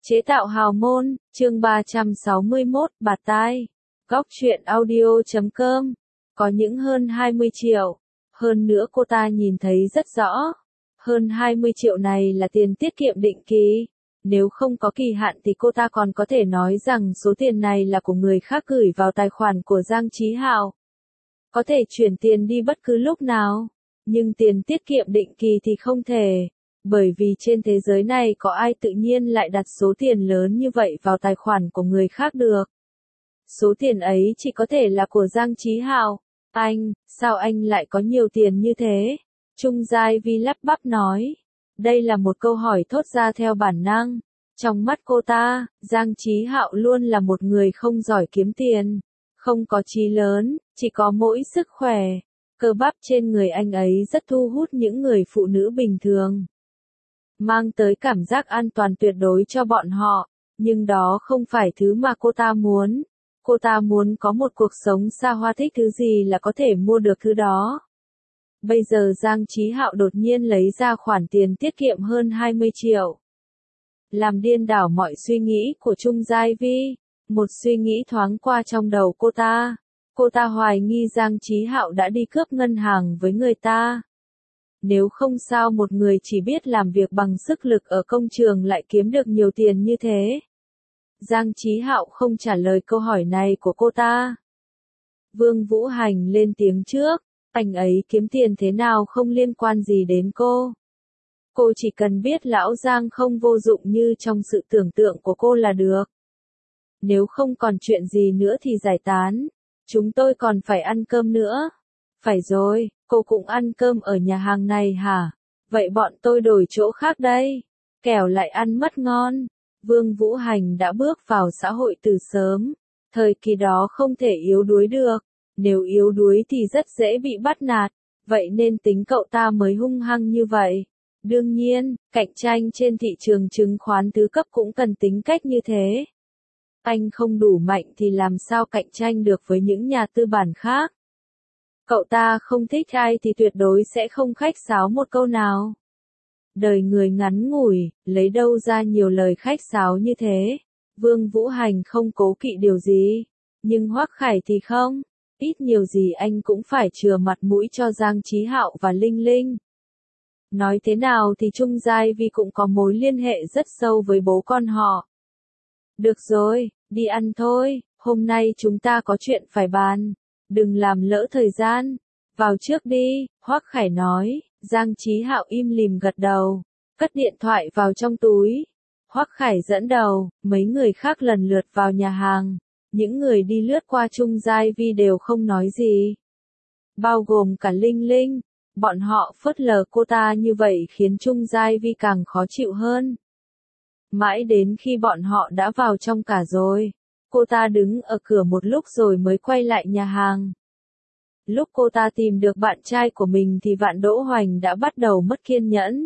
Chế tạo hào môn, chương 361, bạt tai. Góc truyện audio.com. Có những hơn 20 triệu. Hơn nữa cô ta nhìn thấy rất rõ. Hơn 20 triệu này là tiền tiết kiệm định kỳ. Nếu không có kỳ hạn thì cô ta còn có thể nói rằng số tiền này là của người khác gửi vào tài khoản của Giang Chí Hạo. Có thể chuyển tiền đi bất cứ lúc nào. Nhưng tiền tiết kiệm định kỳ thì không thể. Bởi vì trên thế giới này có ai tự nhiên lại đặt số tiền lớn như vậy vào tài khoản của người khác được. Số tiền ấy chỉ có thể là của Giang Chí Hạo. Sao anh lại có nhiều tiền như thế? Trung Giai Vi lắp bắp nói. Đây là một câu hỏi thốt ra theo bản năng. Trong mắt cô ta, Giang Chí Hạo luôn là một người không giỏi kiếm tiền. Không có chí lớn, chỉ có mỗi sức khỏe. Cơ bắp trên người anh ấy rất thu hút những người phụ nữ bình thường. Mang tới cảm giác an toàn tuyệt đối cho bọn họ, nhưng đó không phải thứ mà cô ta muốn. Cô ta muốn có một cuộc sống xa hoa, thích thứ gì là có thể mua được thứ đó. Bây giờ Giang Chí Hạo đột nhiên lấy ra khoản tiền tiết kiệm hơn 20 triệu. Làm điên đảo mọi suy nghĩ của Trung Giai Vi. Một suy nghĩ thoáng qua trong đầu cô ta. Cô ta hoài nghi Giang Chí Hạo đã đi cướp ngân hàng với người ta. Nếu không sao một người chỉ biết làm việc bằng sức lực ở công trường lại kiếm được nhiều tiền như thế. Giang Chí Hạo không trả lời câu hỏi này của cô ta. Vương Vũ Hành lên tiếng trước, anh ấy kiếm tiền thế nào không liên quan gì đến cô. Cô chỉ cần biết lão Giang không vô dụng như trong sự tưởng tượng của cô là được. Nếu không còn chuyện gì nữa thì giải tán, chúng tôi còn phải ăn cơm nữa. Phải rồi, cô cũng ăn cơm ở nhà hàng này hả? Vậy bọn tôi đổi chỗ khác đây. Kẻo lại ăn mất ngon. Vương Vũ Hành đã bước vào xã hội từ sớm. Thời kỳ đó không thể yếu đuối được. Nếu yếu đuối thì rất dễ bị bắt nạt. Vậy nên tính cậu ta mới hung hăng như vậy. Đương nhiên, cạnh tranh trên thị trường chứng khoán thứ cấp cũng cần tính cách như thế. Anh không đủ mạnh thì làm sao cạnh tranh được với những nhà tư bản khác. Cậu ta không thích ai thì tuyệt đối sẽ không khách sáo một câu nào. Đời người ngắn ngủi, lấy đâu ra nhiều lời khách sáo như thế. Vương Vũ Hành không cố kỵ điều gì. Nhưng Hoắc Khải thì không. Ít nhiều gì anh cũng phải chừa mặt mũi cho Giang Chí Hạo và Linh Linh. Nói thế nào thì Trung Giai Vi cũng có mối liên hệ rất sâu với bố con họ. Được rồi, đi ăn thôi, hôm nay chúng ta có chuyện phải bàn. Đừng làm lỡ thời gian. Vào trước đi, Hoắc Khải nói. Giang Chí Hạo im lìm gật đầu. Cất điện thoại vào trong túi. Hoắc Khải dẫn đầu, mấy người khác lần lượt vào nhà hàng. Những người đi lướt qua Trung Giai Vi đều không nói gì. Bao gồm cả Linh Linh. Bọn họ phớt lờ cô ta như vậy khiến Trung Giai Vi càng khó chịu hơn. Mãi đến khi bọn họ đã vào trong cả rồi. Cô ta đứng ở cửa một lúc rồi mới quay lại nhà hàng. Lúc cô ta tìm được bạn trai của mình thì Vạn Đỗ Hoành đã bắt đầu mất kiên nhẫn.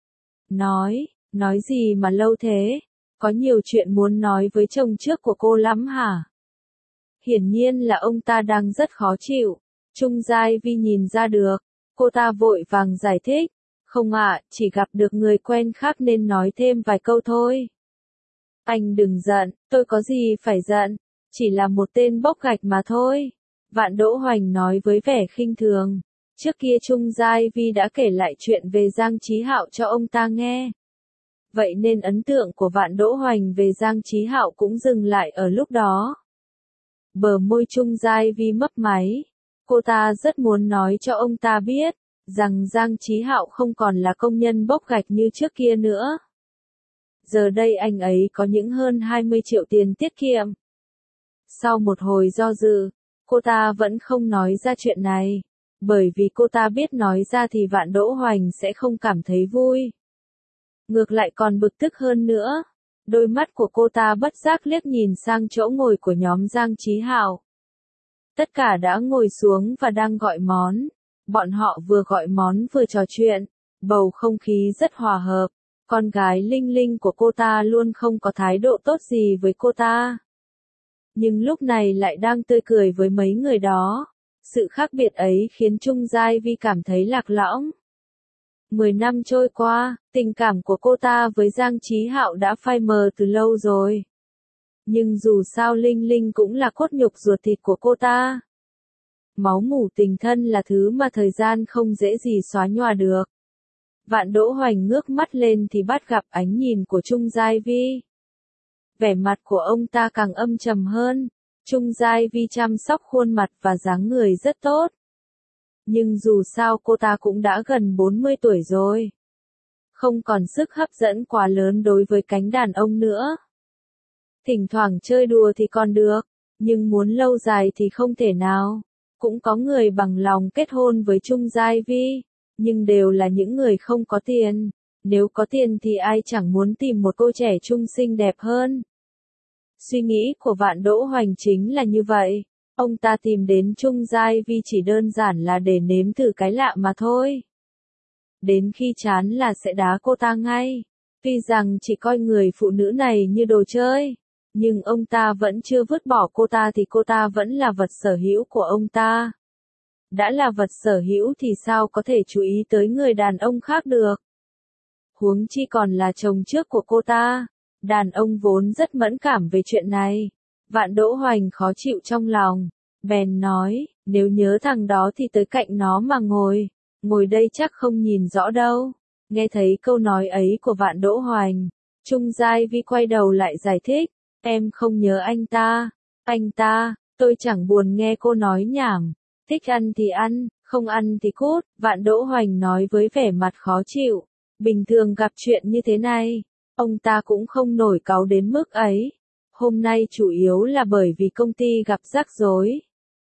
Nói gì mà lâu thế? Có nhiều chuyện muốn nói với chồng trước của cô lắm hả? Hiển nhiên là ông ta đang rất khó chịu. Trung Giai Vi nhìn ra được. Cô ta vội vàng giải thích. Không ạ, chỉ gặp được người quen khác nên nói thêm vài câu thôi. Anh đừng giận, tôi có gì phải giận. Chỉ là một tên bốc gạch mà thôi. Vạn Đỗ Hoành nói với vẻ khinh thường. Trước kia Trung Giai Vi đã kể lại chuyện về Giang Chí Hạo cho ông ta nghe. Vậy nên ấn tượng của Vạn Đỗ Hoành về Giang Chí Hạo cũng dừng lại ở lúc đó. Bờ môi Trung Giai Vi mấp máy. Cô ta rất muốn nói cho ông ta biết rằng Giang Chí Hạo không còn là công nhân bốc gạch như trước kia nữa. Giờ đây anh ấy có những hơn 20 triệu tiền tiết kiệm. Sau một hồi do dự, cô ta vẫn không nói ra chuyện này. Bởi vì cô ta biết nói ra thì Vạn Đỗ Hoành sẽ không cảm thấy vui. Ngược lại còn bực tức hơn nữa. Đôi mắt của cô ta bất giác liếc nhìn sang chỗ ngồi của nhóm Giang Chí Hạo. Tất cả đã ngồi xuống và đang gọi món. Bọn họ vừa gọi món vừa trò chuyện. Bầu không khí rất hòa hợp. Con gái Linh Linh của cô ta luôn không có thái độ tốt gì với cô ta. Nhưng lúc này lại đang tươi cười với mấy người đó. Sự khác biệt ấy khiến Trung Giai Vi cảm thấy lạc lõng. 10 năm trôi qua, tình cảm của cô ta với Giang Chí Hạo đã phai mờ từ lâu rồi. Nhưng dù sao Linh Linh cũng là cốt nhục ruột thịt của cô ta. Máu mủ tình thân là thứ mà thời gian không dễ gì xóa nhòa được. Vạn Đỗ Hoành ngước mắt lên thì bắt gặp ánh nhìn của Trung Giai Vi. Vẻ mặt của ông ta càng âm trầm hơn. Trung Giai Vi chăm sóc khuôn mặt và dáng người rất tốt. Nhưng dù sao cô ta cũng đã gần 40 tuổi rồi. Không còn sức hấp dẫn quá lớn đối với cánh đàn ông nữa. Thỉnh thoảng chơi đùa thì còn được, nhưng muốn lâu dài thì không thể nào. Cũng có người bằng lòng kết hôn với Trung Giai Vi, nhưng đều là những người không có tiền. Nếu có tiền thì ai chẳng muốn tìm một cô trẻ trung xinh đẹp hơn. Suy nghĩ của Vạn Đỗ Hoành chính là như vậy. Ông ta tìm đến Trung Giai Vi chỉ đơn giản là để nếm thử cái lạ mà thôi. Đến khi chán là sẽ đá cô ta ngay. Tuy rằng chỉ coi người phụ nữ này như đồ chơi, nhưng ông ta vẫn chưa vứt bỏ cô ta thì cô ta vẫn là vật sở hữu của ông ta. Đã là vật sở hữu thì sao có thể chú ý tới người đàn ông khác được. Huống chi còn là chồng trước của cô ta. Đàn ông vốn rất mẫn cảm về chuyện này. Vạn Đỗ Hoành khó chịu trong lòng. Bèn nói, nếu nhớ thằng đó thì tới cạnh nó mà ngồi. Ngồi đây chắc không nhìn rõ đâu. Nghe thấy câu nói ấy của Vạn Đỗ Hoành, Trung Giai Vi quay đầu lại giải thích. Em không nhớ anh ta. Anh ta, tôi chẳng buồn nghe cô nói nhảm. Thích ăn thì ăn, không ăn thì cút. Vạn Đỗ Hoành nói với vẻ mặt khó chịu. Bình thường gặp chuyện như thế này, ông ta cũng không nổi cáu đến mức ấy. Hôm nay chủ yếu là bởi vì công ty gặp rắc rối.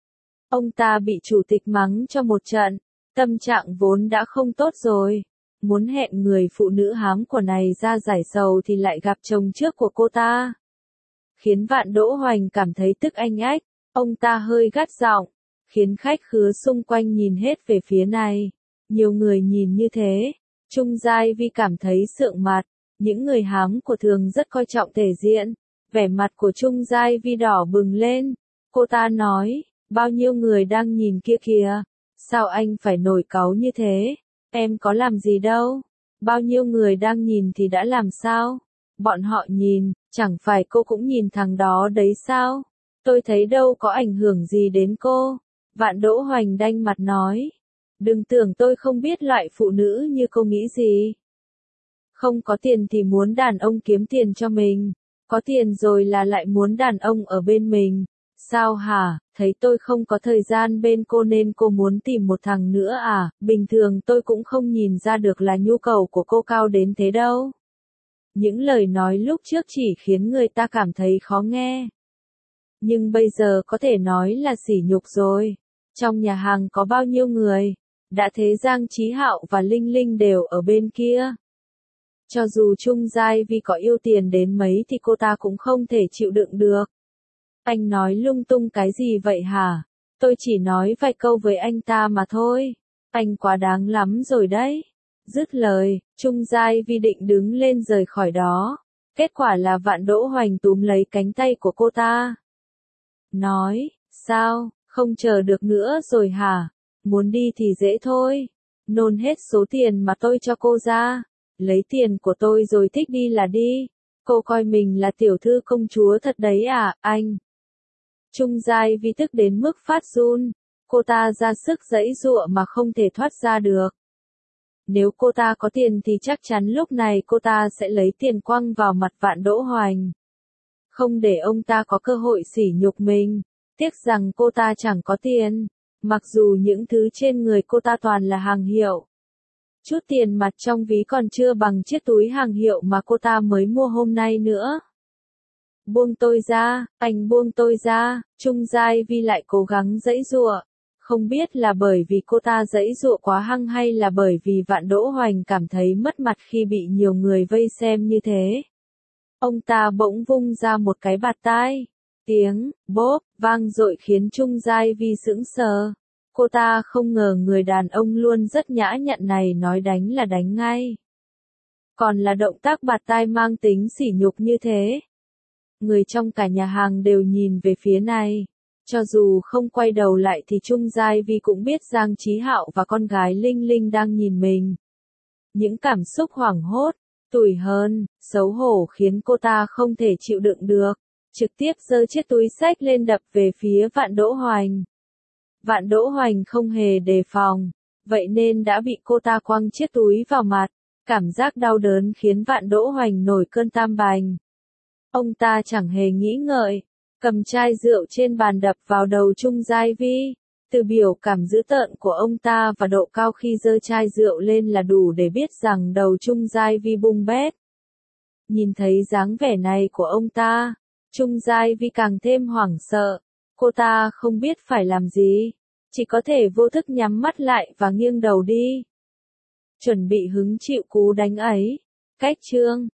Ông ta bị chủ tịch mắng cho một trận, tâm trạng vốn đã không tốt rồi. Muốn hẹn người phụ nữ hám của này ra giải sầu thì lại gặp chồng trước của cô ta. Khiến Vạn Đỗ Hoành cảm thấy tức anh ách, ông ta hơi gắt giọng, khiến khách khứa xung quanh nhìn hết về phía này. Nhiều người nhìn như thế, Trung Giai Vi cảm thấy sượng mặt, những người hám của thường rất coi trọng thể diện. Vẻ mặt của Trung Giai Vi đỏ bừng lên, cô ta nói, bao nhiêu người đang nhìn kia kìa, sao anh phải nổi cáu như thế, em có làm gì đâu, bao nhiêu người đang nhìn thì đã làm sao, bọn họ nhìn, chẳng phải cô cũng nhìn thằng đó đấy sao, tôi thấy đâu có ảnh hưởng gì đến cô. Vạn Đỗ Hoành đanh mặt nói, đừng tưởng tôi không biết loại phụ nữ như cô nghĩ gì. Không có tiền thì muốn đàn ông kiếm tiền cho mình, có tiền rồi là lại muốn đàn ông ở bên mình. Sao hả, thấy tôi không có thời gian bên cô nên cô muốn tìm một thằng nữa à, bình thường tôi cũng không nhìn ra được là nhu cầu của cô cao đến thế đâu. Những lời nói lúc trước chỉ khiến người ta cảm thấy khó nghe. Nhưng bây giờ có thể nói là sỉ nhục rồi. Trong nhà hàng có bao nhiêu người, đã thế Giang Chí Hạo và Linh Linh đều ở bên kia. Cho dù Trung Giai Vi có yêu tiền đến mấy thì cô ta cũng không thể chịu đựng được. Anh nói lung tung cái gì vậy hả? Tôi chỉ nói vài câu với anh ta mà thôi. Anh quá đáng lắm rồi đấy. Dứt lời, Trung Giai Vi định đứng lên rời khỏi đó. Kết quả là Vạn Đỗ Hoành túm lấy cánh tay của cô ta. Nói, sao, không chờ được nữa rồi hả? Muốn đi thì dễ thôi. Nôn hết số tiền mà tôi cho cô ra. Lấy tiền của tôi rồi thích đi là đi. Cô coi mình là tiểu thư công chúa thật đấy à, anh? Trung Giai Vi tức đến mức phát run. Cô ta ra sức giãy giụa mà không thể thoát ra được. Nếu cô ta có tiền thì chắc chắn lúc này cô ta sẽ lấy tiền quăng vào mặt Vạn Đỗ Hoành. Không để ông ta có cơ hội sỉ nhục mình. Tiếc rằng cô ta chẳng có tiền. Mặc dù những thứ trên người cô ta toàn là hàng hiệu. Chút tiền mặt trong ví còn chưa bằng chiếc túi hàng hiệu mà cô ta mới mua hôm nay nữa. Buông tôi ra, anh buông tôi ra, Trung Giai Vi lại cố gắng giãy giụa. Không biết là bởi vì cô ta giãy giụa quá hăng hay là bởi vì Vạn Đỗ Hoành cảm thấy mất mặt khi bị nhiều người vây xem như thế. Ông ta bỗng vung ra một cái bạt tai. Tiếng, bốp, vang dội khiến Trung Giai Vi sững sờ. Cô ta không ngờ người đàn ông luôn rất nhã nhặn này nói đánh là đánh ngay. Còn là động tác bạt tai mang tính sỉ nhục như thế. Người trong cả nhà hàng đều nhìn về phía này. Cho dù không quay đầu lại thì Trung Giai Vi cũng biết Giang Chí Hạo và con gái Linh Linh đang nhìn mình. Những cảm xúc hoảng hốt, tủi hờn, xấu hổ khiến cô ta không thể chịu đựng được, trực tiếp giơ chiếc túi xách lên đập về phía Vạn Đỗ Hoành. Vạn Đỗ Hoành không hề đề phòng, vậy nên đã bị cô ta quăng chiếc túi vào mặt. Cảm giác đau đớn khiến Vạn Đỗ Hoành nổi cơn tam bành. Ông ta chẳng hề nghĩ ngợi, cầm chai rượu trên bàn đập vào đầu Trung Giai Vi. Từ biểu cảm dữ tợn của ông ta và độ cao khi giơ chai rượu lên là đủ để biết rằng đầu Trung Giai Vi bung bét. Nhìn thấy dáng vẻ này của ông ta, Trung Giai Vi càng thêm hoảng sợ. Cô ta không biết phải làm gì, chỉ có thể vô thức nhắm mắt lại và nghiêng đầu đi. Chuẩn bị hứng chịu cú đánh ấy. Cách chương